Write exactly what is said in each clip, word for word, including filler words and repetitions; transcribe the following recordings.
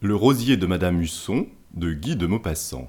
Le rosier de Madame Husson, de Guy de Maupassant.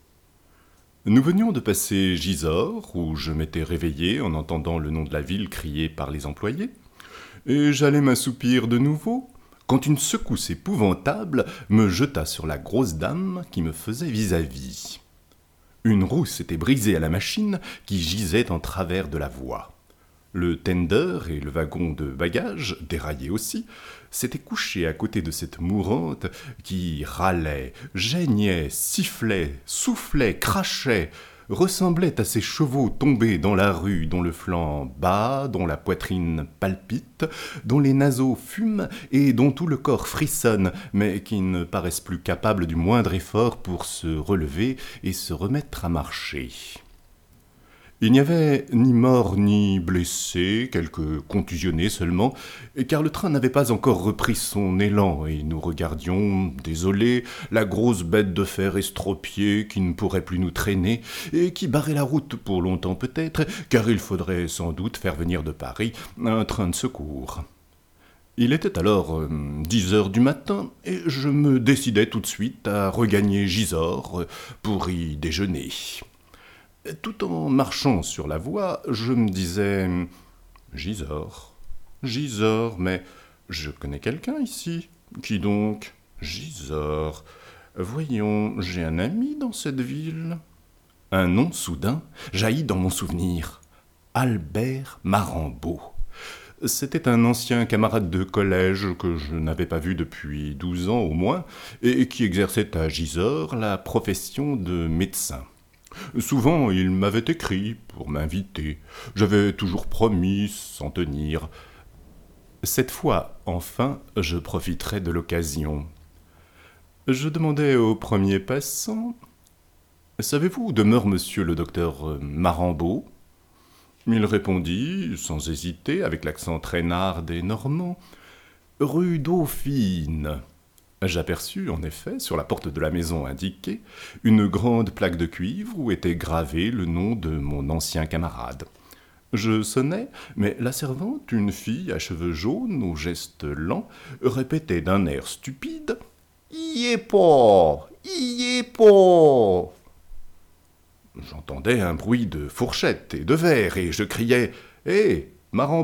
Nous venions de passer Gisors, où je m'étais réveillé en entendant le nom de la ville crié par les employés, et j'allais m'assoupir de nouveau, quand une secousse épouvantable me jeta sur la grosse dame qui me faisait vis-à-vis. Une roue s'était brisée à la machine qui gisait en travers de la voie. Le tender et le wagon de bagages, déraillés aussi, s'étaient couchés à côté de cette mourante qui râlait, geignait, sifflait, soufflait, crachait, ressemblait à ces chevaux tombés dans la rue dont le flanc bat, dont la poitrine palpite, dont les naseaux fument et dont tout le corps frissonne, mais qui ne paraissent plus capables du moindre effort pour se relever et se remettre à marcher. Il n'y avait ni mort ni blessé, quelques contusionnés seulement, car le train n'avait pas encore repris son élan, et nous regardions, désolés, la grosse bête de fer estropiée qui ne pourrait plus nous traîner, et qui barrait la route pour longtemps peut-être, car il faudrait sans doute faire venir de Paris un train de secours. Il était alors euh, dix heures du matin, et je me décidai tout de suite à regagner Gisors pour y déjeuner. Tout en marchant sur la voie, je me disais « Gisors, Gisors, mais je connais quelqu'un ici. Qui donc ? Gisors. Voyons, j'ai un ami dans cette ville. » Un nom soudain jaillit dans mon souvenir. Albert Marambaud. C'était un ancien camarade de collège que je n'avais pas vu depuis douze ans au moins, et qui exerçait à Gisors la profession de médecin. Souvent, il m'avait écrit pour m'inviter. J'avais toujours promis sans tenir. Cette fois, enfin, je profiterai de l'occasion. Je demandai au premier passant « Savez-vous où demeure monsieur le docteur Marambaud ?» Il répondit, sans hésiter, avec l'accent traînard des Normands « Rue Dauphine ». J'aperçus, en effet, sur la porte de la maison indiquée, une grande plaque de cuivre où était gravé le nom de mon ancien camarade. Je sonnai, mais la servante, une fille à cheveux jaunes, aux gestes lents, répétait d'un air stupide « Y est pas, y est pas !» J'entendais un bruit de fourchettes et de verres, et je criai « Hé, Marambaud !»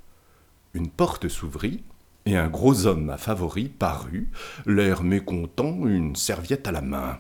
Une porte s'ouvrit, et un gros homme à favoris parut, l'air mécontent, une serviette à la main.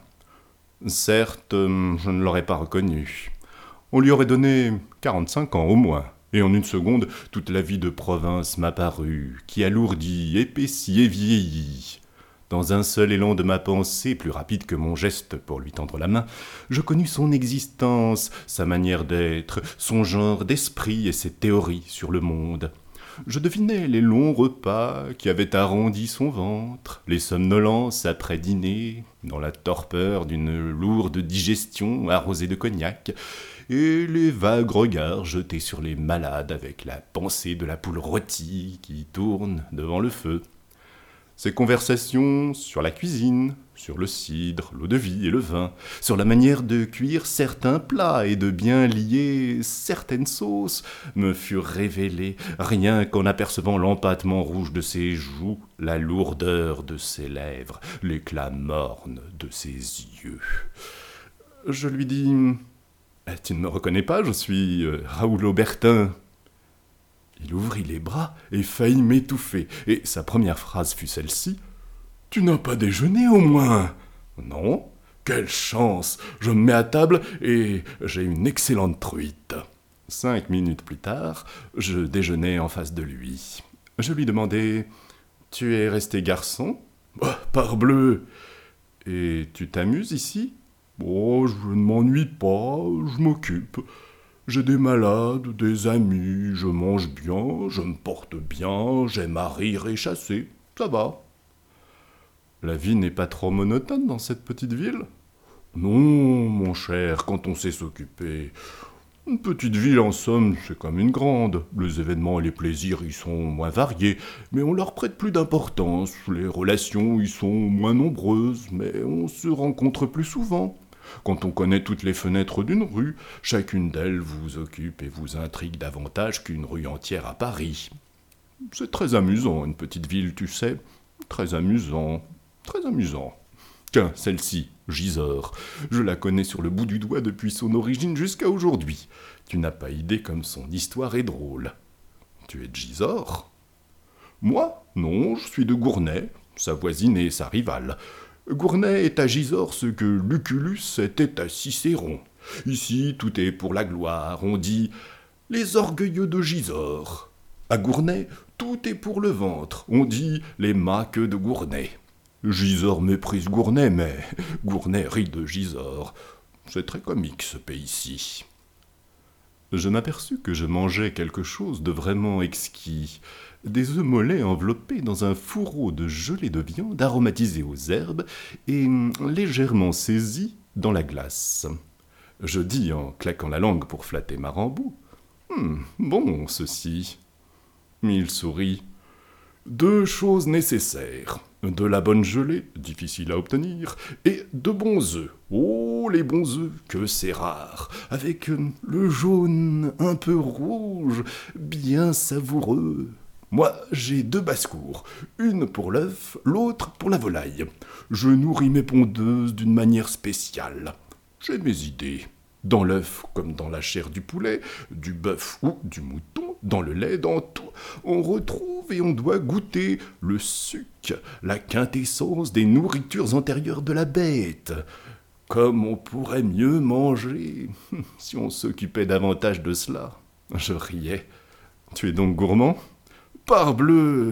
Certes, je ne l'aurais pas reconnu. On lui aurait donné quarante-cinq ans au moins, et en une seconde, toute la vie de province m'apparut, qui alourdit, épaissit et vieillit. Dans un seul élan de ma pensée, plus rapide que mon geste pour lui tendre la main, je connus son existence, sa manière d'être, son genre d'esprit et ses théories sur le monde. Je devinais les longs repas qui avaient arrondi son ventre, les somnolences après dîner, dans la torpeur d'une lourde digestion arrosée de cognac, et les vagues regards jetés sur les malades avec la pensée de la poule rôtie qui tourne devant le feu. Ces conversations sur la cuisine, sur le cidre, l'eau-de-vie et le vin, sur la manière de cuire certains plats et de bien lier certaines sauces, me furent révélées, rien qu'en apercevant l'empâtement rouge de ses joues, la lourdeur de ses lèvres, l'éclat morne de ses yeux. Je lui dis « Tu ne me reconnais pas, je suis euh, Raoul Aubertin. » Il ouvrit les bras et faillit m'étouffer, et sa première phrase fut celle-ci. « Tu n'as pas déjeuné au moins ?»« Non. Quelle chance. Je me mets à table et j'ai une excellente truite. » Cinq minutes plus tard, je déjeunais en face de lui. Je lui demandai « Tu es resté garçon ?»« Bah, parbleu !»« Et tu t'amuses ici ?»« Oh, je ne m'ennuie pas, je m'occupe. » J'ai des malades, des amis, je mange bien, je me porte bien, j'aime à rire et chasser, ça va. La vie n'est pas trop monotone dans cette petite ville ? Non, mon cher, quand on sait s'occuper. Une petite ville, en somme, c'est comme une grande. Les événements et les plaisirs y sont moins variés, mais on leur prête plus d'importance. Les relations y sont moins nombreuses, mais on se rencontre plus souvent. Quand on connaît toutes les fenêtres d'une rue, chacune d'elles vous occupe et vous intrigue davantage qu'une rue entière à Paris. C'est très amusant, une petite ville, tu sais, très amusant. Très amusant. Tiens, celle-ci, Gisors, je la connais sur le bout du doigt depuis son origine jusqu'à aujourd'hui. Tu n'as pas idée comme son histoire est drôle. Tu es de Gisors ? Moi ? Non, je suis de Gournay, sa voisine et sa rivale. Gournay est à Gisors ce que Lucullus était à Cicéron. Ici, tout est pour la gloire, on dit « les orgueilleux de Gisors ». À Gournay, tout est pour le ventre, on dit « les maques de Gournay ». Gisors méprise Gournay, mais Gournay rit de Gisors. C'est très comique ce pays-ci. Je m'aperçus que je mangeais quelque chose de vraiment exquis. Des œufs mollets enveloppés dans un fourreau de gelée de viande aromatisée aux herbes et légèrement saisis dans la glace. Je dis en claquant la langue pour flatter Marambo. Hum, bon, ceci. Il sourit. Deux choses nécessaires. De la bonne gelée, difficile à obtenir, et de bons œufs. Oh, les bons œufs, que c'est rare, avec le jaune un peu rouge, bien savoureux. Moi, j'ai deux basses-cours, une pour l'œuf, l'autre pour la volaille. Je nourris mes pondeuses d'une manière spéciale. J'ai mes idées. Dans l'œuf comme dans la chair du poulet, du bœuf ou du mouton, dans le lait, dans tout, on retrouve et on doit goûter le suc, la quintessence des nourritures antérieures de la bête. Comme on pourrait mieux manger si on s'occupait davantage de cela. Je riais. Tu es donc gourmand ? Parbleu !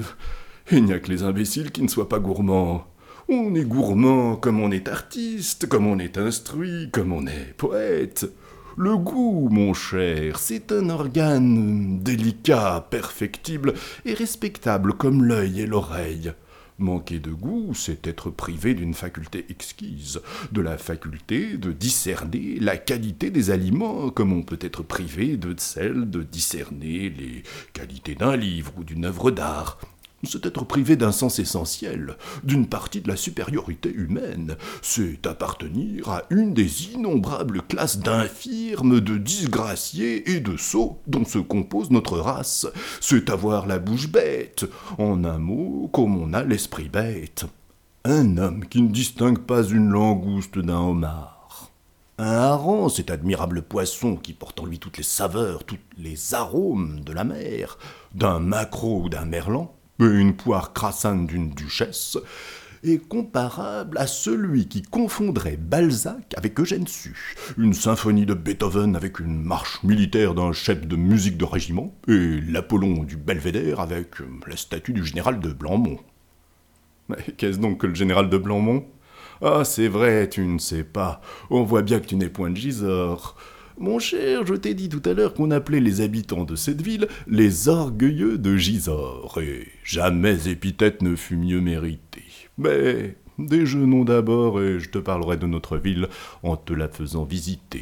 Il n'y a que les imbéciles qui ne soient pas gourmands. On est gourmand comme on est artiste, comme on est instruit, comme on est poète. Le goût, mon cher, c'est un organe délicat, perfectible et respectable comme l'œil et l'oreille. Manquer de goût, c'est être privé d'une faculté exquise, de la faculté de discerner la qualité des aliments, comme on peut être privé de celle de discerner les qualités d'un livre ou d'une œuvre d'art. C'est être privé d'un sens essentiel, d'une partie de la supériorité humaine. C'est appartenir à une des innombrables classes d'infirmes, de disgraciés et de sots dont se compose notre race. C'est avoir la bouche bête, en un mot, comme on a l'esprit bête. Un homme qui ne distingue pas une langouste d'un homard. Un hareng, cet admirable poisson qui porte en lui toutes les saveurs, tous les arômes de la mer, d'un maquereau ou d'un merlan, et une poire crassane d'une duchesse, est comparable à celui qui confondrait Balzac avec Eugène Sue, une symphonie de Beethoven avec une marche militaire d'un chef de musique de régiment, et l'Apollon du Belvédère avec la statue du général de Blamont. Mais qu'est-ce donc que le général de Blamont ? Ah, c'est vrai, tu ne sais pas. On voit bien que tu n'es point de Gisors. Mon cher, je t'ai dit tout à l'heure qu'on appelait les habitants de cette ville les orgueilleux de Gisors, et jamais épithète ne fut mieux méritée. Mais déjeunons d'abord et je te parlerai de notre ville en te la faisant visiter.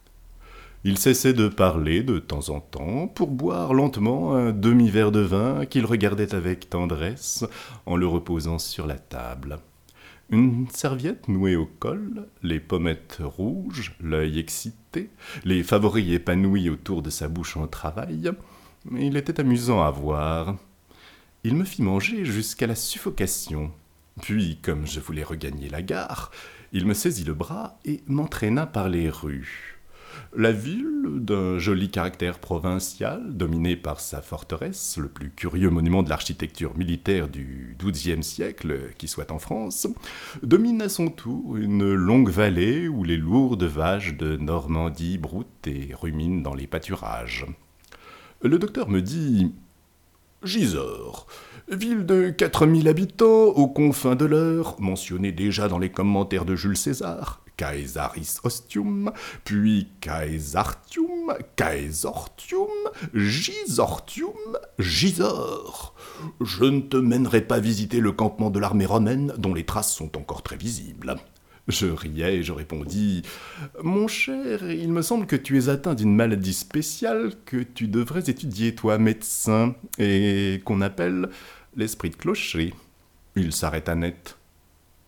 Il cessait de parler de temps en temps pour boire lentement un demi-verre de vin qu'il regardait avec tendresse en le reposant sur la table. Une serviette nouée au col, les pommettes rouges, l'œil excité, les favoris épanouis autour de sa bouche en travail. Il était amusant à voir. Il me fit manger jusqu'à la suffocation. Puis, comme je voulais regagner la gare, il me saisit le bras et m'entraîna par les rues. La ville, d'un joli caractère provincial, dominée par sa forteresse, le plus curieux monument de l'architecture militaire du douzième siècle qui soit en France, domine à son tour une longue vallée où les lourdes vaches de Normandie broutent et ruminent dans les pâturages. Le docteur me dit « Gisors, ville de quatre mille habitants, aux confins de l'Eure, mentionnée déjà dans les commentaires de Jules César, Caesaris Ostium, puis Caesartium, Caesortium, Gisortium, Gisors. Je ne te mènerai pas visiter le campement de l'armée romaine, dont les traces sont encore très visibles. » Je riais et je répondis « Mon cher, il me semble que tu es atteint d'une maladie spéciale que tu devrais étudier, toi, médecin, et qu'on appelle l'esprit de clocher. » Il s'arrêta net.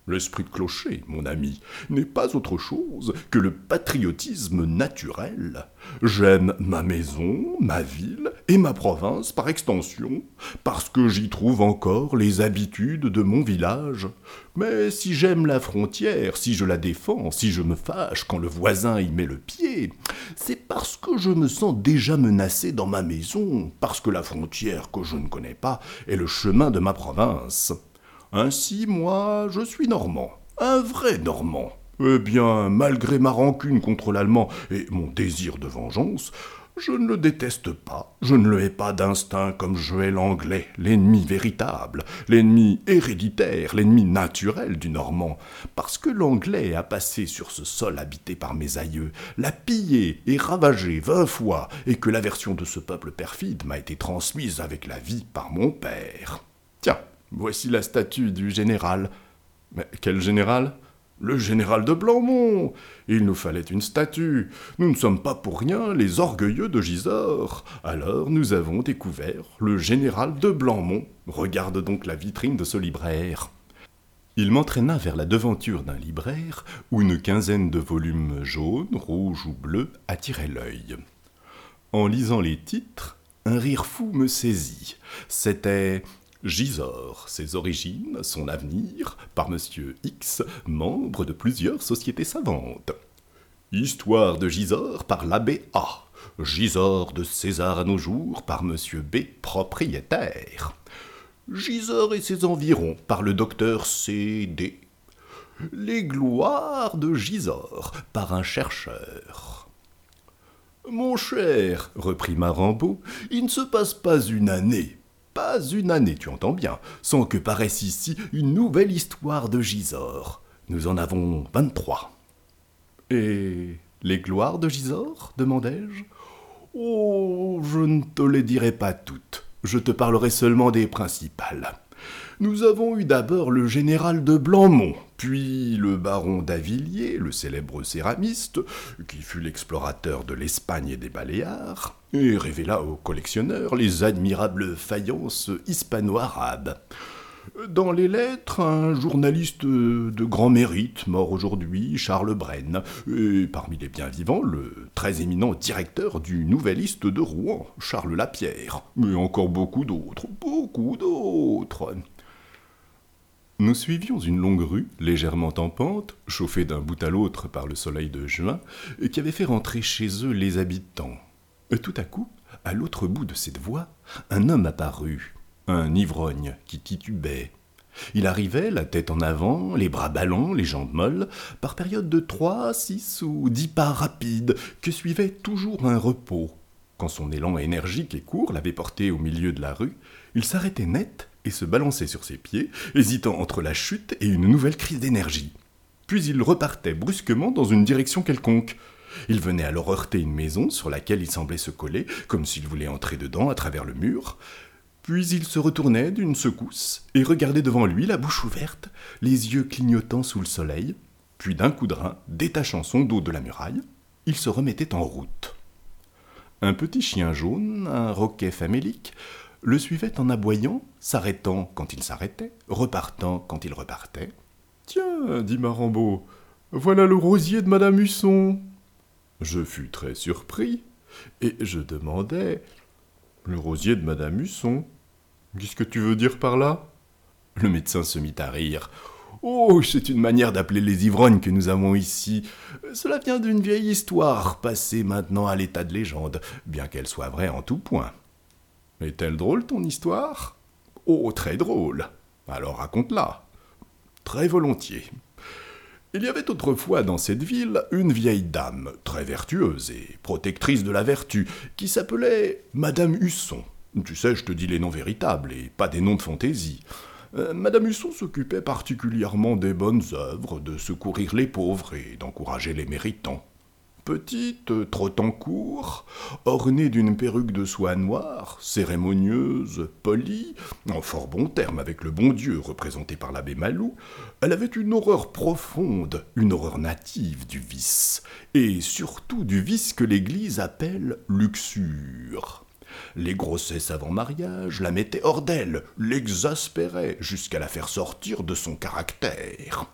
L'esprit de clocher, mon ami, n'est pas autre chose que le patriotisme naturel. J'aime ma maison, ma ville et ma province par extension, parce que j'y trouve encore les habitudes de mon village. Mais si j'aime la frontière, si je la défends, si je me fâche quand le voisin y met le pied, c'est parce que je me sens déjà menacé dans ma maison, parce que la frontière que je ne connais pas est le chemin de ma province. Ainsi, moi, je suis normand, un vrai normand. Eh bien, malgré ma rancune contre l'allemand et mon désir de vengeance, je ne le déteste pas, je ne le hais pas d'instinct comme je hais l'anglais, l'ennemi véritable, l'ennemi héréditaire, l'ennemi naturel du normand, parce que l'anglais a passé sur ce sol habité par mes aïeux, l'a pillé et ravagé vingt fois, et que l'aversion de ce peuple perfide m'a été transmise avec la vie par mon père. Tiens, voici la statue du général. Mais quel général ? Le général de Blanmont. Il nous fallait une statue. Nous ne sommes pas pour rien les orgueilleux de Gisors. Alors nous avons découvert le général de Blanmont. Regarde donc la vitrine de ce libraire. Il m'entraîna vers la devanture d'un libraire où une quinzaine de volumes jaunes, rouges ou bleus attiraient l'œil. En lisant les titres, un rire fou me saisit. C'était Gisors, ses origines, son avenir, par Monsieur X, membre de plusieurs sociétés savantes. Histoire de Gisors par l'abbé A. Gisors de César à nos jours par Monsieur B, propriétaire. Gisors et ses environs par le docteur C D. Les gloires de Gisors par un chercheur. Mon cher, reprit Marambo, il ne se passe pas une année, pas une année, tu entends bien, sans que paraisse ici une nouvelle histoire de Gisors. Nous en avons vingt-trois. Et les gloires de Gisors, demandai-je. Oh, je ne te les dirai pas toutes, je te parlerai seulement des principales. Nous avons eu d'abord le général de Blanmont, puis le baron d'Avilliers, le célèbre céramiste, qui fut l'explorateur de l'Espagne et des Baléares, et révéla aux collectionneurs les admirables faïences hispano-arabes. Dans les lettres, un journaliste de grand mérite, mort aujourd'hui, Charles Brenne, et parmi les bien vivants, le très éminent directeur du Nouvelliste de Rouen, Charles Lapierre, mais encore beaucoup d'autres, beaucoup d'autres. Nous suivions une longue rue, légèrement en pente, chauffée d'un bout à l'autre par le soleil de juin, qui avait fait rentrer chez eux les habitants. Tout à coup, à l'autre bout de cette voie, un homme apparut, un ivrogne qui titubait. Il arrivait, la tête en avant, les bras ballants, les jambes molles, par périodes de trois, six ou dix pas rapides, que suivait toujours un repos. Quand son élan énergique et court l'avait porté au milieu de la rue, il s'arrêtait net et se balançait sur ses pieds, hésitant entre la chute et une nouvelle crise d'énergie. Puis il repartait brusquement dans une direction quelconque. Il venait alors heurter une maison sur laquelle il semblait se coller, comme s'il voulait entrer dedans à travers le mur. Puis il se retournait d'une secousse et regardait devant lui, la bouche ouverte, les yeux clignotant sous le soleil. Puis d'un coup de rein, détachant son dos de la muraille, il se remettait en route. Un petit chien jaune, un roquet famélique, le suivait en aboyant, s'arrêtant quand il s'arrêtait, repartant quand il repartait. « Tiens, dit Marambo, voilà le rosier de Madame Husson. » Je fus très surpris, et je demandai « Le rosier de Madame Husson, qu'est-ce que tu veux dire par là ?» Le médecin se mit à rire. « Oh, c'est une manière d'appeler les ivrognes que nous avons ici. Cela vient d'une vieille histoire, passée maintenant à l'état de légende, bien qu'elle soit vraie en tout point. » « Est-elle drôle, ton histoire ?»« Oh, très drôle. Alors raconte-la. »« Très volontiers. Il y avait autrefois dans cette ville une vieille dame, très vertueuse et protectrice de la vertu, qui s'appelait Madame Husson. Tu sais, je te dis les noms véritables et pas des noms de fantaisie. Euh, Madame Husson s'occupait particulièrement des bonnes œuvres, de secourir les pauvres et d'encourager les méritants. Petite, trottant court, ornée d'une perruque de soie noire, cérémonieuse, polie, en fort bon terme avec le bon Dieu représenté par l'abbé Malou, elle avait une horreur profonde, une horreur native du vice, et surtout du vice que l'Église appelle luxure. Les grossesses avant mariage la mettaient hors d'elle, l'exaspéraient jusqu'à la faire sortir de son caractère.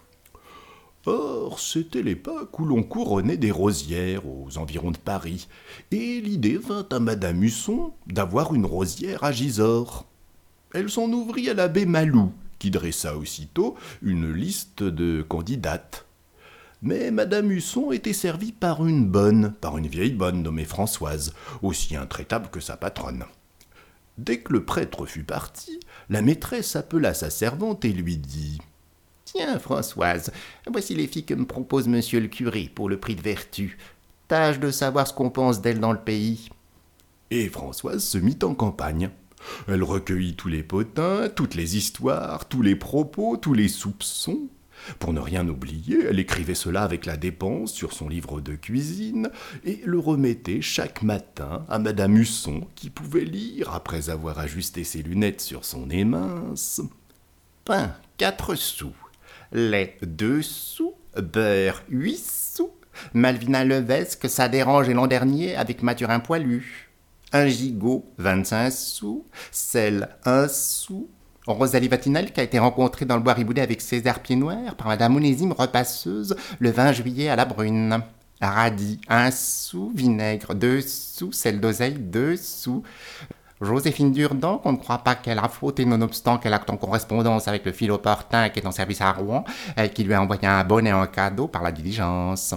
Or, c'était l'époque où l'on couronnait des rosières aux environs de Paris, et l'idée vint à Madame Husson d'avoir une rosière à Gisors. Elle s'en ouvrit à l'abbé Malou, qui dressa aussitôt une liste de candidates. Mais Madame Husson était servie par une bonne, par une vieille bonne nommée Françoise, aussi intraitable que sa patronne. Dès que le prêtre fut parti, la maîtresse appela sa servante et lui dit « Tiens, Françoise, voici les filles que me propose monsieur le curé pour le prix de vertu. Tâche de savoir ce qu'on pense d'elles dans le pays. » Et Françoise se mit en campagne. Elle recueillit tous les potins, toutes les histoires, tous les propos, tous les soupçons. Pour ne rien oublier, elle écrivait cela avec la dépense sur son livre de cuisine et le remettait chaque matin à Madame Husson, qui pouvait lire, après avoir ajusté ses lunettes sur son nez mince. Pain, quatre sous. Lait, deux sous. Beurre, huit sous. Malvina Levesque, ça dérange l'an dernier avec Mathurin Poilu. Un gigot, vingt-cinq sous. Sel, un sou. Rosalie Vatinel, qui a été rencontrée dans le bois Riboudet avec César Pied-Noir par Madame Onésime Repasseuse le vingt juillet à la Brune. Radis, un sou. Vinaigre, deux sous. Sel d'oseille, deux sous. Joséphine Durdan, qu'on ne croit pas qu'elle a fauté nonobstant qu'elle acte en correspondance avec le philoportin qui est en service à Rouen, et qui lui a envoyé un bonnet en cadeau par la diligence.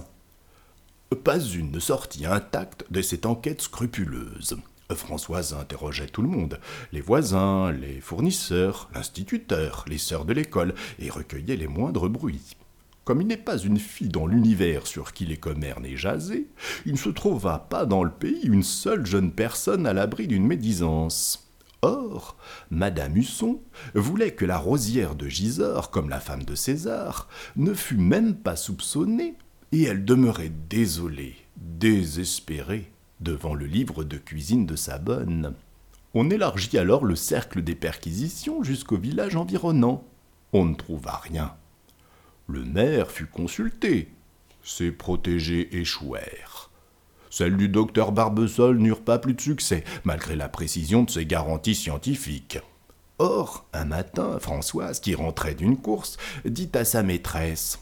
Pas une ne sortit intacte de cette enquête scrupuleuse. Françoise interrogeait tout le monde, les voisins, les fournisseurs, l'instituteur, les sœurs de l'école, et recueillait les moindres bruits. Comme il n'est pas une fille dans l'univers sur qui les commères n'aient jasé, il ne se trouva pas dans le pays une seule jeune personne à l'abri d'une médisance. Or, Madame Husson voulait que la rosière de Gisors, comme la femme de César, ne fût même pas soupçonnée, et elle demeurait désolée, désespérée, devant le livre de cuisine de sa bonne. On élargit alors le cercle des perquisitions jusqu'au village environnant. On ne trouva rien. Le maire fut consulté. Ses protégés échouèrent. Celles du docteur Barbesol n'eurent pas plus de succès, malgré la précision de ses garanties scientifiques. Or, un matin, Françoise, qui rentrait d'une course, dit à sa maîtresse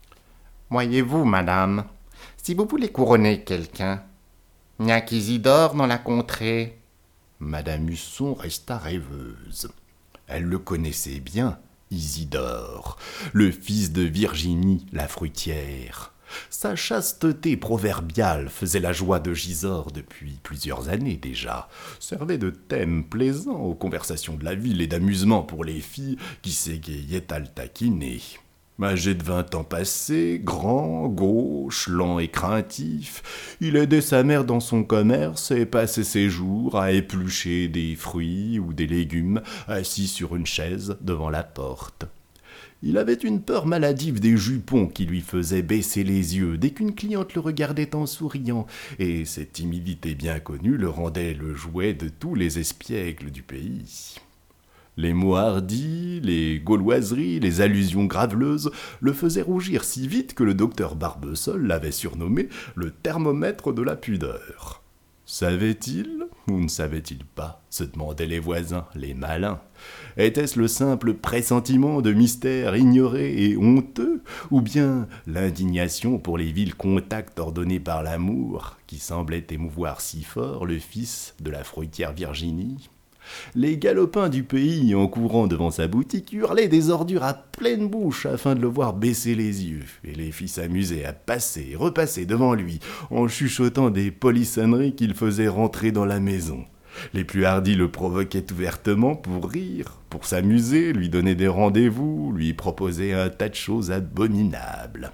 « Voyez-vous, madame, si vous voulez couronner quelqu'un, il n'y a qu'Isidore dans la contrée. » Madame Husson resta rêveuse. Elle le connaissait bien, Isidore, le fils de Virginie, la fruitière. Sa chasteté proverbiale faisait la joie de Gisors depuis plusieurs années déjà, servait de thème plaisant aux conversations de la ville et d'amusement pour les filles qui s'égayaient à le taquiner. Âgé de vingt ans passés, grand, gauche, lent et craintif, il aidait sa mère dans son commerce et passait ses jours à éplucher des fruits ou des légumes assis sur une chaise devant la porte. Il avait une peur maladive des jupons qui lui faisait baisser les yeux dès qu'une cliente le regardait en souriant, et cette timidité bien connue le rendait le jouet de tous les espiègles du pays. Les mots hardis, les gauloiseries, les allusions graveleuses le faisaient rougir si vite que le docteur Barbesol l'avait surnommé le thermomètre de la pudeur. Savait-il ou ne savait-il pas, se demandaient les voisins, les malins. Était-ce le simple pressentiment de mystère ignoré et honteux, ou bien l'indignation pour les vils contacts ordonnés par l'amour, qui semblait émouvoir si fort le fils de la fruitière Virginie ? Les galopins du pays, en courant devant sa boutique, hurlaient des ordures à pleine bouche afin de le voir baisser les yeux, et les filles s'amusaient à passer et repasser devant lui, en chuchotant des polissonneries qu'il faisait rentrer dans la maison. Les plus hardis le provoquaient ouvertement pour rire, pour s'amuser, lui donner des rendez-vous, lui proposer un tas de choses abominables.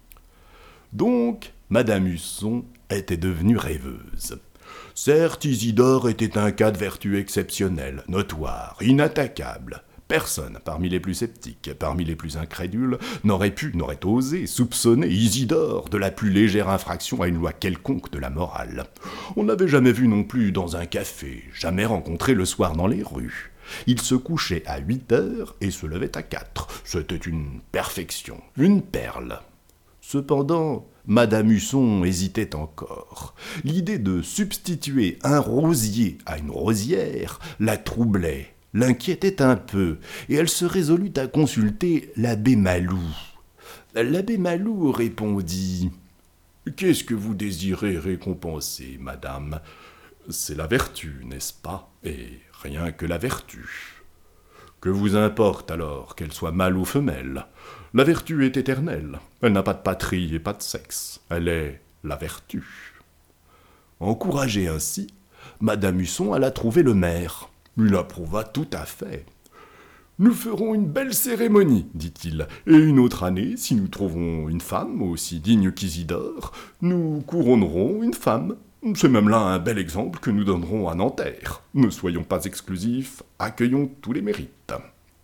Donc, Madame Husson était devenue rêveuse. Certes, Isidore était un cas de vertu exceptionnel, notoire, inattaquable. Personne, parmi les plus sceptiques, parmi les plus incrédules, n'aurait pu, n'aurait osé soupçonner Isidore de la plus légère infraction à une loi quelconque de la morale. On n'avait jamais vu non plus dans un café, jamais rencontré le soir dans les rues. Il se couchait à huit heures et se levait à quatre. C'était une perfection, une perle. Cependant, Madame Husson hésitait encore. L'idée de substituer un rosier à une rosière la troublait, l'inquiétait un peu, et elle se résolut à consulter l'abbé Malou. L'abbé Malou répondit « Qu'est-ce que vous désirez récompenser, madame ? C'est la vertu, n'est-ce pas ? Et rien que la vertu. Que vous importe alors qu'elle soit mâle ou femelle ? La vertu est éternelle. Elle n'a pas de patrie et pas de sexe. Elle est la vertu. » Encouragée ainsi, Madame Husson alla trouver le maire. Il approuva tout à fait. « Nous ferons une belle cérémonie, dit-il, et une autre année, si nous trouvons une femme aussi digne qu'Isidore, nous couronnerons une femme. C'est même là un bel exemple que nous donnerons à Nanterre. Ne soyons pas exclusifs, accueillons tous les mérites. »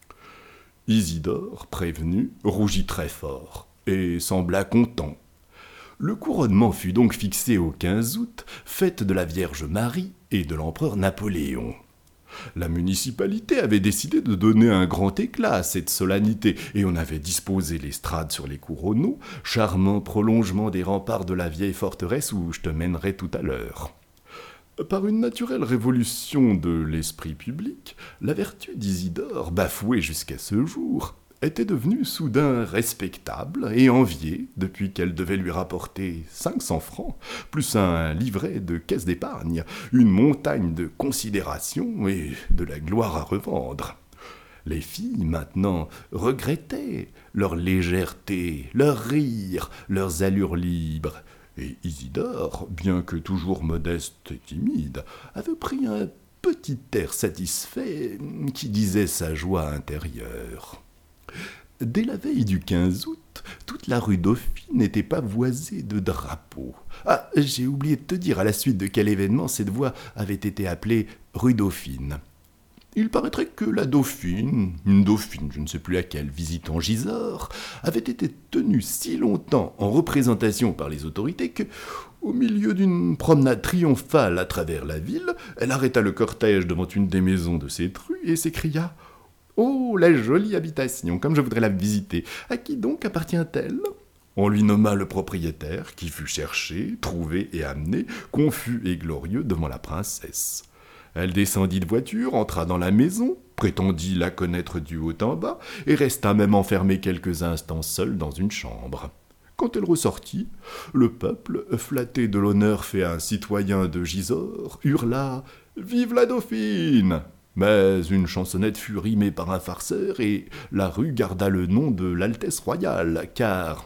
Isidore, prévenu, rougit très fort et sembla content. Le couronnement fut donc fixé au quinze août, fête de la Vierge Marie et de l'empereur Napoléon. La municipalité avait décidé de donner un grand éclat à cette solennité, et on avait disposé l'estrade sur les couronneaux, charmant prolongement des remparts de la vieille forteresse où je te mènerai tout à l'heure. Par une naturelle révolution de l'esprit public, la vertu d'Isidore, bafouée jusqu'à ce jour, était devenue soudain respectable et enviée depuis qu'elle devait lui rapporter cinq cents francs, plus un livret de caisse d'épargne, une montagne de considération et de la gloire à revendre. Les filles, maintenant, regrettaient leur légèreté, leur rire, leurs allures libres, et Isidore, bien que toujours modeste et timide, avait pris un petit air satisfait qui disait sa joie intérieure. Dès la veille du quinze août, toute la rue Dauphine était pavoisée de drapeaux. Ah, j'ai oublié de te dire à la suite de quel événement cette voie avait été appelée rue Dauphine. Il paraîtrait que la Dauphine, une Dauphine, je ne sais plus laquelle, visitant Gisors, avait été tenue si longtemps en représentation par les autorités que, au milieu d'une promenade triomphale à travers la ville, elle arrêta le cortège devant une des maisons de cette rue et s'écria « Oh, la jolie habitation, comme je voudrais la visiter. À qui donc appartient-elle » On lui nomma le propriétaire, qui fut cherché, trouvé et amené, confus et glorieux, devant la princesse. Elle descendit de voiture, entra dans la maison, prétendit la connaître du haut en bas, et resta même enfermée quelques instants seule dans une chambre. Quand elle ressortit, le peuple, flatté de l'honneur fait à un citoyen de Gisors, hurla « Vive la Dauphine !» Mais une chansonnette fut rimée par un farceur et la rue garda le nom de l'Altesse royale, car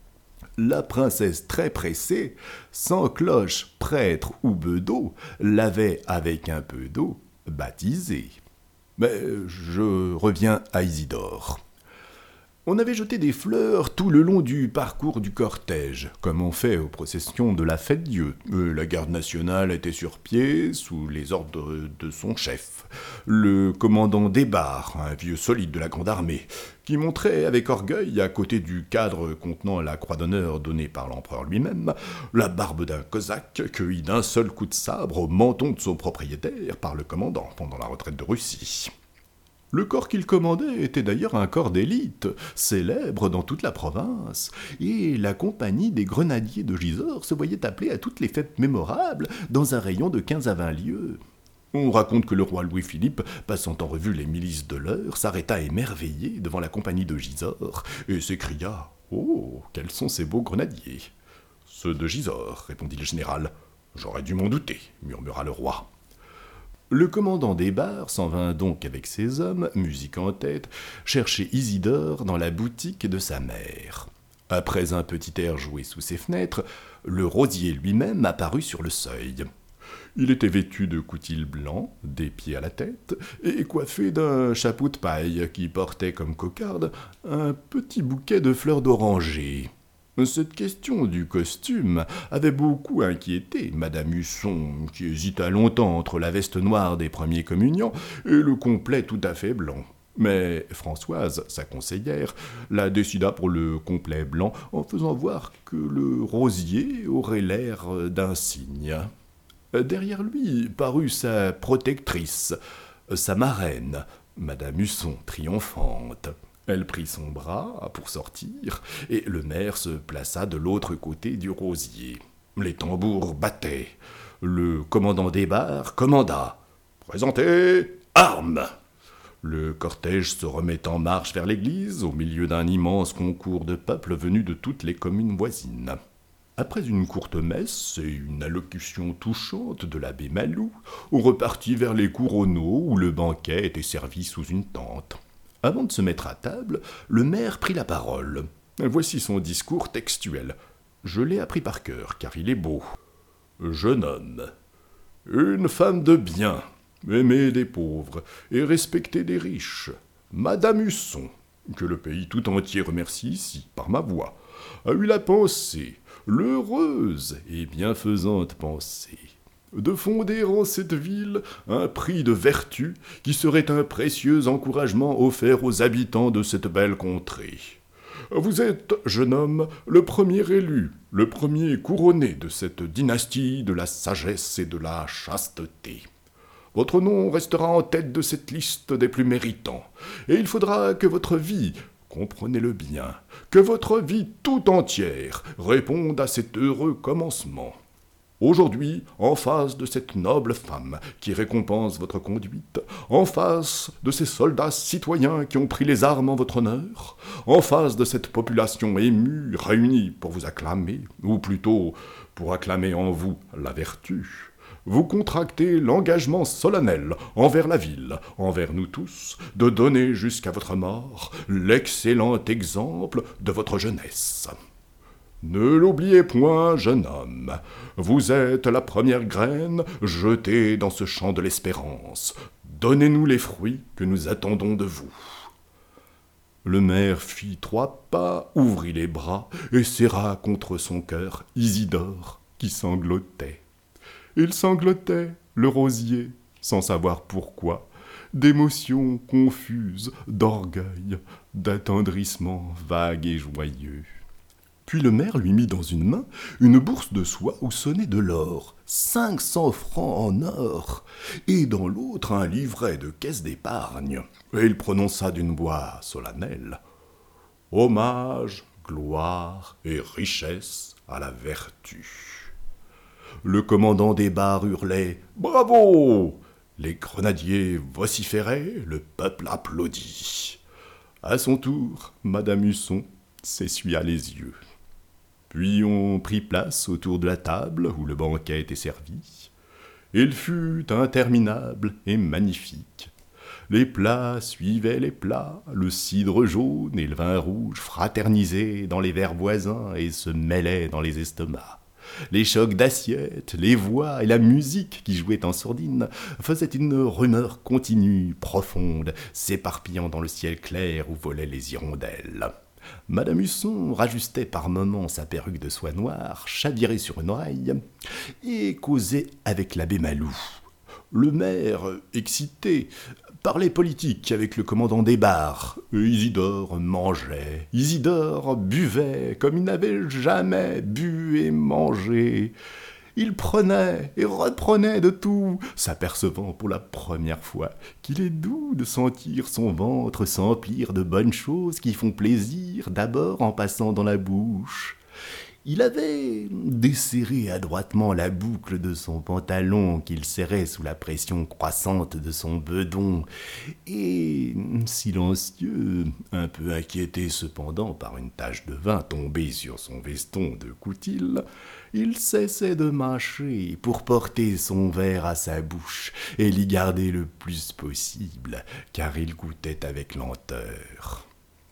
la princesse très pressée, sans cloche, prêtre ou bedeau, l'avait avec un peu d'eau baptisée. Mais je reviens à Isidore. On avait jeté des fleurs tout le long du parcours du cortège, comme on fait aux processions de la Fête-Dieu. La garde nationale était sur pied, sous les ordres de son chef, le commandant Desbarres, un vieux solide de la Grande Armée, qui montrait avec orgueil, à côté du cadre contenant la croix d'honneur donnée par l'empereur lui-même, la barbe d'un cosaque cueilli d'un seul coup de sabre au menton de son propriétaire par le commandant pendant la retraite de Russie. Le corps qu'il commandait était d'ailleurs un corps d'élite, célèbre dans toute la province, et la compagnie des grenadiers de Gisors se voyait appelée à toutes les fêtes mémorables dans un rayon de quinze à vingt lieues. On raconte que le roi Louis-Philippe, passant en revue les milices de l'heure, s'arrêta émerveillé devant la compagnie de Gisors et s'écria « Oh, quels sont ces beaux grenadiers !»« Ceux de Gisors, répondit le général. « J'aurais dû m'en douter, murmura le roi. » Le commandant Desbarres s'en vint donc avec ses hommes, musique en tête, chercher Isidore dans la boutique de sa mère. Après un petit air joué sous ses fenêtres, le rosier lui-même apparut sur le seuil. Il était vêtu de coutil blanc, des pieds à la tête, et coiffé d'un chapeau de paille qui portait comme cocarde un petit bouquet de fleurs d'oranger. Cette question du costume avait beaucoup inquiété Madame Husson, qui hésita longtemps entre la veste noire des premiers communiants et le complet tout à fait blanc. Mais Françoise, sa conseillère, la décida pour le complet blanc en faisant voir que le rosier aurait l'air d'un cygne. Derrière lui parut sa protectrice, sa marraine, Madame Husson triomphante. Elle prit son bras pour sortir, et le maire se plaça de l'autre côté du rosier. Les tambours battaient. Le commandant des barres commanda « Présentez armes !» Le cortège se remet en marche vers l'église, au milieu d'un immense concours de peuple venu de toutes les communes voisines. Après une courte messe et une allocution touchante de l'abbé Malou, on repartit vers les couronneaux où le banquet était servi sous une tente. Avant de se mettre à table, le maire prit la parole. Voici son discours textuel. Je l'ai appris par cœur, car il est beau. Jeune homme, une femme de bien, aimée des pauvres et respectée des riches, Madame Husson, que le pays tout entier remercie ici, par ma voix, a eu la pensée, l'heureuse et bienfaisante pensée, de fonder en cette ville un prix de vertu qui serait un précieux encouragement offert aux habitants de cette belle contrée. Vous êtes, jeune homme, le premier élu, le premier couronné de cette dynastie de la sagesse et de la chasteté. Votre nom restera en tête de cette liste des plus méritants, et il faudra que votre vie, comprenez-le bien, que votre vie tout entière réponde à cet heureux commencement. Aujourd'hui, en face de cette noble femme qui récompense votre conduite, en face de ces soldats citoyens qui ont pris les armes en votre honneur, en face de cette population émue, réunie pour vous acclamer, ou plutôt pour acclamer en vous la vertu, vous contractez l'engagement solennel envers la ville, envers nous tous, de donner jusqu'à votre mort l'excellent exemple de votre jeunesse. Ne l'oubliez point, jeune homme, vous êtes la première graine jetée dans ce champ de l'espérance. Donnez-nous les fruits que nous attendons de vous. Le maire fit trois pas, ouvrit les bras et serra contre son cœur Isidore qui sanglotait. Il sanglotait, le rosier, sans savoir pourquoi, d'émotions confuses, d'orgueil, d'attendrissement vague et joyeux. Puis le maire lui mit dans une main une bourse de soie où sonnait de l'or, cinq cents francs en or, et dans l'autre un livret de caisse d'épargne. Et il prononça d'une voix solennelle « Hommage, gloire et richesse à la vertu ». Le commandant des barres hurlait « Bravo !» Les grenadiers vociféraient, le peuple applaudit. À son tour, Madame Husson s'essuya les yeux. Puis on prit place autour de la table où le banquet était servi. Il fut interminable et magnifique. Les plats suivaient les plats, le cidre jaune et le vin rouge fraternisaient dans les verres voisins et se mêlaient dans les estomacs. Les chocs d'assiettes, les voix et la musique qui jouaient en sourdine faisaient une rumeur continue, profonde, s'éparpillant dans le ciel clair où volaient les hirondelles. Madame Husson rajustait par moments sa perruque de soie noire, chavirée sur une oreille, et causait avec l'abbé Malou. Le maire, excité, parlait politique avec le commandant des barres. Isidore mangeait, Isidore buvait comme il n'avait jamais bu et mangé. Il prenait et reprenait de tout, s'apercevant pour la première fois qu'il est doux de sentir son ventre s'emplir de bonnes choses qui font plaisir d'abord en passant dans la bouche. Il avait desserré adroitement la boucle de son pantalon qu'il serrait sous la pression croissante de son bedon, et, silencieux, un peu inquiété cependant par une tache de vin tombée sur son veston de coutil, il cessait de mâcher pour porter son verre à sa bouche et l'y garder le plus possible, car il goûtait avec lenteur.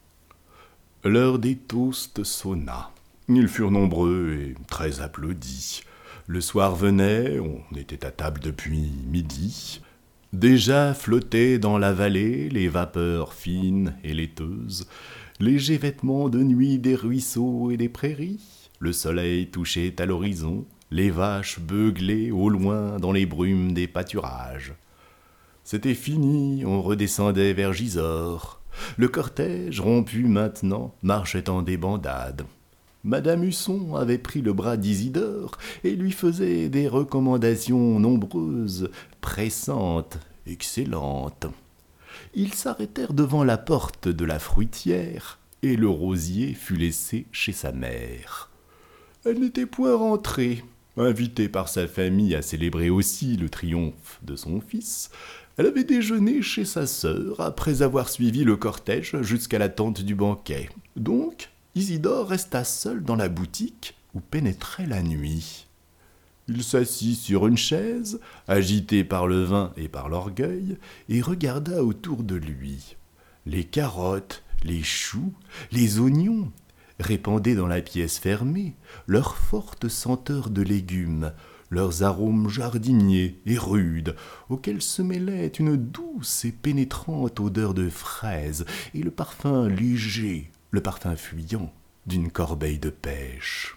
L'heure des toasts sonna. Ils furent nombreux et très applaudis. Le soir venait, on était à table depuis midi. Déjà flottaient dans la vallée les vapeurs fines et laiteuses, légers vêtements de nuit des ruisseaux et des prairies. Le soleil touchait à l'horizon, les vaches beuglaient au loin dans les brumes des pâturages. C'était fini, on redescendait vers Gisors. Le cortège, rompu maintenant, marchait en débandade. Madame Husson avait pris le bras d'Isidore et lui faisait des recommandations nombreuses, pressantes, excellentes. ils s'arrêtèrent devant la porte de la fruitière, et le rosier fut laissé chez sa mère. Elle n'était point rentrée. Invitée par sa famille à célébrer aussi le triomphe de son fils, elle avait déjeuné chez sa sœur après avoir suivi le cortège jusqu'à la tente du banquet. Donc, Isidore resta seul dans la boutique où pénétrait la nuit. Il s'assit sur une chaise, agité par le vin et par l'orgueil, et regarda autour de lui. Les carottes, les choux, les oignons répandaient dans la pièce fermée leur forte senteur de légumes, leurs arômes jardiniers et rudes, auxquels se mêlait une douce et pénétrante odeur de fraises et le parfum léger, le parfum fuyant d'une corbeille de pêche.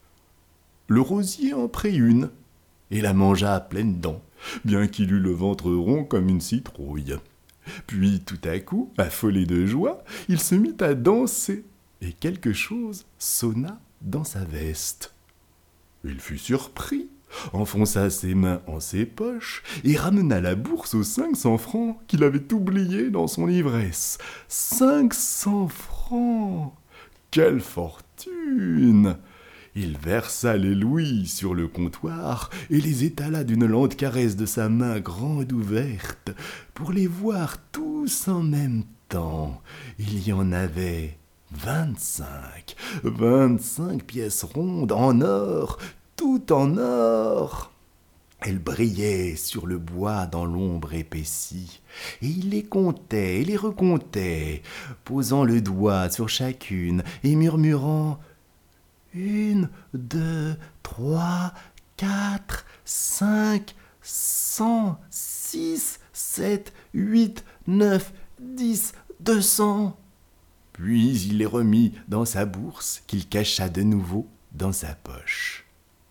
Le rosier en prit une et la mangea à pleines dents, bien qu'il eût le ventre rond comme une citrouille. Puis, tout à coup, affolé de joie, il se mit à danser, et quelque chose sonna dans sa veste. Il fut surpris, enfonça ses mains en ses poches et ramena la bourse aux cinq cents francs qu'il avait oubliés dans son ivresse. Cinq cents francs! Quelle fortune! Il versa les louis sur le comptoir et les étala d'une lente caresse de sa main grande ouverte pour les voir tous en même temps. Il y en avait vingt-cinq, vingt-cinq pièces rondes en or, tout en or. Elles brillaient sur le bois dans l'ombre épaissie, et il les comptait et les recomptait, posant le doigt sur chacune et murmurant « Une, deux, trois, quatre, cinq, cent, six, sept, huit, neuf, dix, deux cents. » Puis il les remit dans sa bourse qu'il cacha de nouveau dans sa poche.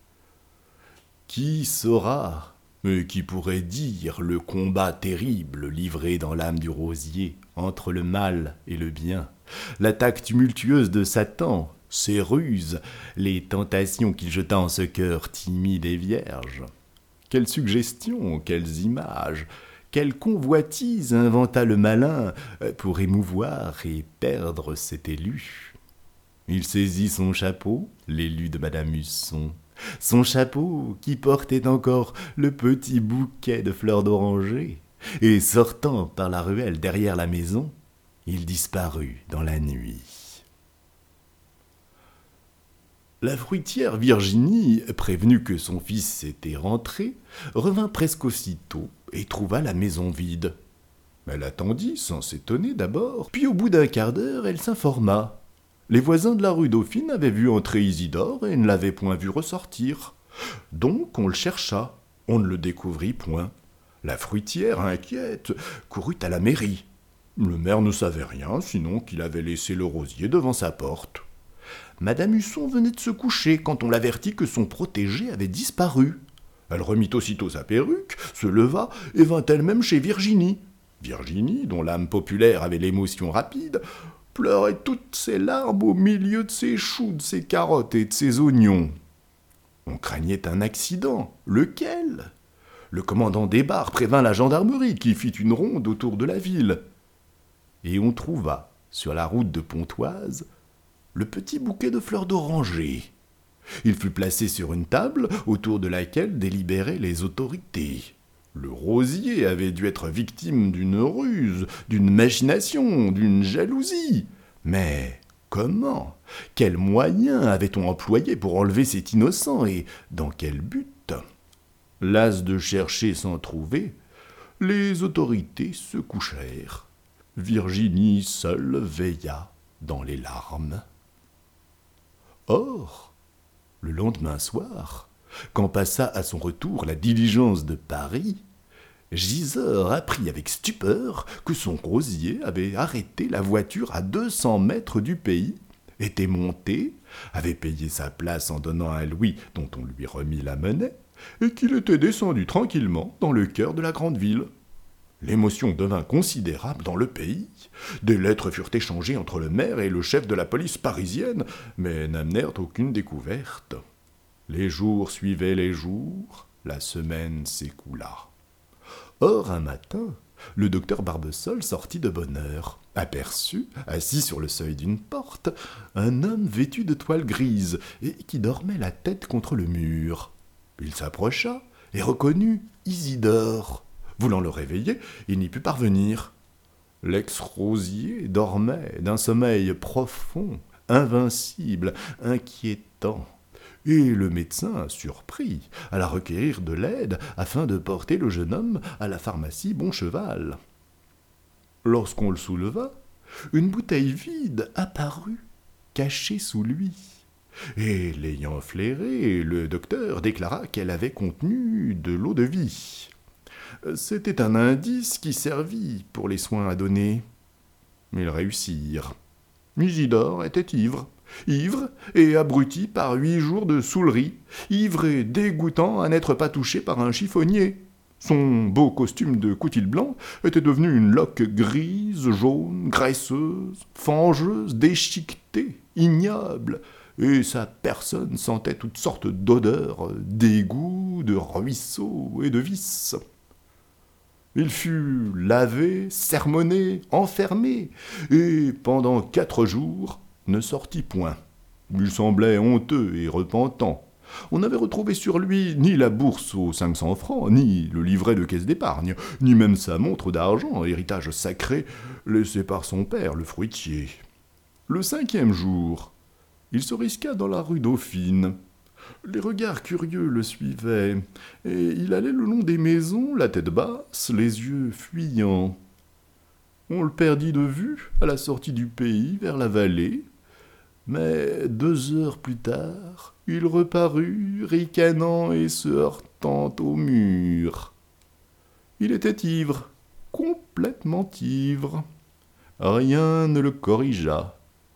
Qui saura, mais qui pourrait dire le combat terrible livré dans l'âme du rosier entre le mal et le bien, l'attaque tumultueuse de Satan, ses ruses, les tentations qu'il jeta en ce cœur timide et vierge. Quelles suggestions, quelles images, quelle convoitise inventa le malin pour émouvoir et perdre cet élu. Il saisit son chapeau, l'élu de Madame Husson, son chapeau qui portait encore le petit bouquet de fleurs d'oranger, et sortant par la ruelle derrière la maison, il disparut dans la nuit. La fruitière Virginie, prévenue que son fils était rentré, revint presque aussitôt et trouva la maison vide. Elle attendit sans s'étonner d'abord, puis au bout d'un quart d'heure, elle s'informa. Les voisins de la rue Dauphine avaient vu entrer Isidore et ne l'avaient point vu ressortir. Donc on le chercha, on ne le découvrit point. La fruitière, inquiète, courut à la mairie. Le maire ne savait rien, sinon qu'il avait laissé le rosier devant sa porte. Madame Husson venait de se coucher quand on l'avertit que son protégé avait disparu. Elle remit aussitôt sa perruque, se leva et vint elle-même chez Virginie. Virginie, dont l'âme populaire avait l'émotion rapide, pleurait toutes ses larmes au milieu de ses choux, de ses carottes et de ses oignons. On craignait un accident. Lequel ? Le commandant des bars prévint la gendarmerie qui fit une ronde autour de la ville. Et on trouva, sur la route de Pontoise, le petit bouquet de fleurs d'oranger. Il fut placé sur une table autour de laquelle délibéraient les autorités. Le rosier avait dû être victime d'une ruse, d'une machination, d'une jalousie. Mais comment ? Quels moyens avait-on employés pour enlever cet innocent et dans quel but ? Las de chercher sans trouver, les autorités se couchèrent. Virginie seule veilla dans les larmes. Or, le lendemain soir, quand passa à son retour la diligence de Paris, Gisors apprit avec stupeur que son rosier avait arrêté la voiture à deux cents mètres du pays, était monté, avait payé sa place en donnant un louis dont on lui remit la monnaie, et qu'il était descendu tranquillement dans le cœur de la grande ville. L'émotion devint considérable dans le pays. Des lettres furent échangées entre le maire et le chef de la police parisienne, mais n'amenèrent aucune découverte. Les jours suivaient les jours, la semaine s'écoula. Or, un matin, le docteur Barbesol sortit de bonne heure, aperçut, assis sur le seuil d'une porte, un homme vêtu de toile grise et qui dormait la tête contre le mur. Il s'approcha et reconnut Isidore. Voulant le réveiller, il n'y put parvenir. L'ex-rosier dormait d'un sommeil profond, invincible, inquiétant. Et le médecin, surpris, alla requérir de l'aide afin de porter le jeune homme à la pharmacie Boncheval. Lorsqu'on le souleva, une bouteille vide apparut, cachée sous lui. Et l'ayant flairée, le docteur déclara qu'elle avait contenu de l'eau de vie. C'était un indice qui servit pour les soins à donner. Ils réussirent. Isidore était ivre. Ivre et abruti par huit jours de saoulerie, ivre et dégoûtant à n'être pas touché par un chiffonnier. Son beau costume de coutil blanc était devenu une loque grise, jaune, graisseuse, fangeuse, déchiquetée, ignoble, et sa personne sentait toutes sortes d'odeurs, d'égout, de ruisseaux et de vices. Il fut lavé, sermonné, enfermé, et pendant quatre jours ne sortit point. Il semblait honteux et repentant. On n'avait retrouvé sur lui ni la bourse aux cinq cents francs, ni le livret de caisse d'épargne, ni même sa montre d'argent, héritage sacré laissé par son père, le fruitier. Le cinquième jour, il se risqua dans la rue Dauphine. Les regards curieux le suivaient, et il allait le long des maisons, la tête basse, les yeux fuyants. On le perdit de vue à la sortie du pays, vers la vallée, mais deux heures plus tard, il reparut, ricanant et se heurtant au mur. Il était ivre, complètement ivre. Rien ne le corrigea.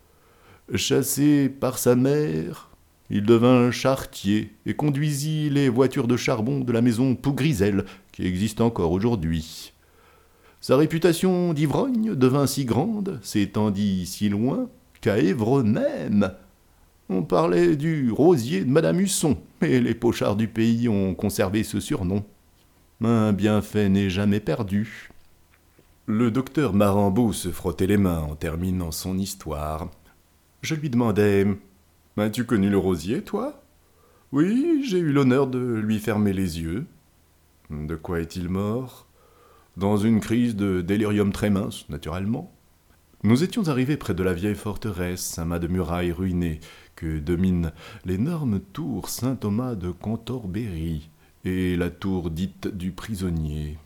Chassé par sa mère, il devint charretier et conduisit les voitures de charbon de la maison Pougrisel, qui existe encore aujourd'hui. Sa réputation d'ivrogne devint si grande, s'étendit si loin, qu'à Évreux même, on parlait du rosier de Madame Husson, et les pochards du pays ont conservé ce surnom. Un bienfait n'est jamais perdu. Le docteur Marambeau se frottait les mains en terminant son histoire. Je lui demandai « As-tu connu le rosier, toi ?»« Oui, j'ai eu l'honneur de lui fermer les yeux. »« De quoi est-il mort ?»« Dans une crise de délirium très mince, naturellement. » Nous étions arrivés près de la vieille forteresse, amas de murailles ruinées, que dominent l'énorme tour Saint-Thomas de Cantorbéry et la tour dite du prisonnier.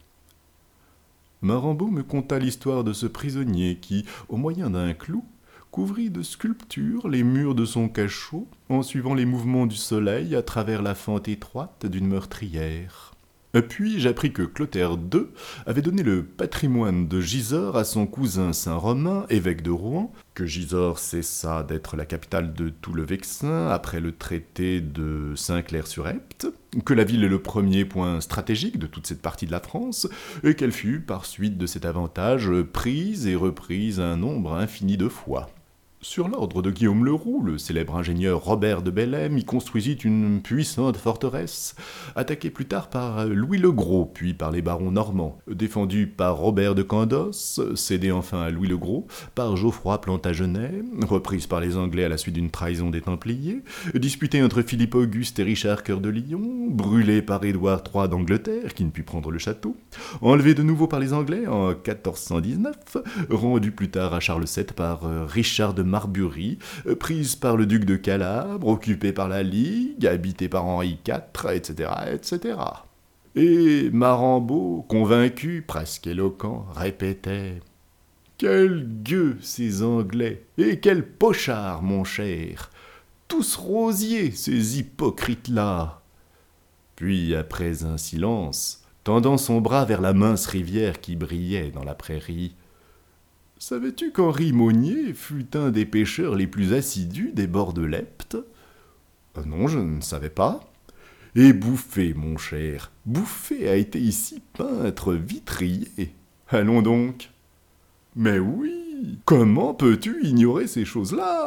Marambeau me conta l'histoire de ce prisonnier qui, au moyen d'un clou, couvrit de sculptures les murs de son cachot en suivant les mouvements du soleil à travers la fente étroite d'une meurtrière. Puis j'appris que Clotaire deux avait donné le patrimoine de Gisors à son cousin Saint-Romain, évêque de Rouen, que Gisors cessa d'être la capitale de tout le Vexin après le traité de Saint-Clair-sur-Epte, que la ville est le premier point stratégique de toute cette partie de la France, et qu'elle fut, par suite de cet avantage, prise et reprise un nombre infini de fois. Sur l'ordre de Guillaume le Roux, le célèbre ingénieur Robert de Bellême y construisit une puissante forteresse, attaquée plus tard par Louis le Gros, puis par les barons normands, défendue par Robert de Candos, cédée enfin à Louis le Gros, par Geoffroy Plantagenet, reprise par les Anglais à la suite d'une trahison des Templiers, disputée entre Philippe Auguste et Richard Cœur de Lion, brûlée par Édouard trois d'Angleterre, qui ne put prendre le château, enlevée de nouveau par les Anglais en quatorze cent dix-neuf, rendue plus tard à Charles sept par Richard de Marbury, prise par le duc de Calabre, occupée par la Ligue, habitée par Henri quatre, et cetera, et cetera. Et Marambeau, convaincu, presque éloquent, répétait « Quels gueux, ces Anglais, et quels pochards, mon cher! Tous rosiers, ces hypocrites-là !» Puis, après un silence, tendant son bras vers la mince rivière qui brillait dans la prairie, « Savais-tu qu'Henri Monnier fut un des pêcheurs les plus assidus des bords de l'Epte ?»« Non, je ne savais pas. » « Et Bouffé, mon cher, Bouffé a été ici peintre vitrier. Allons donc. »« Mais oui, comment peux-tu ignorer ces choses-là ?»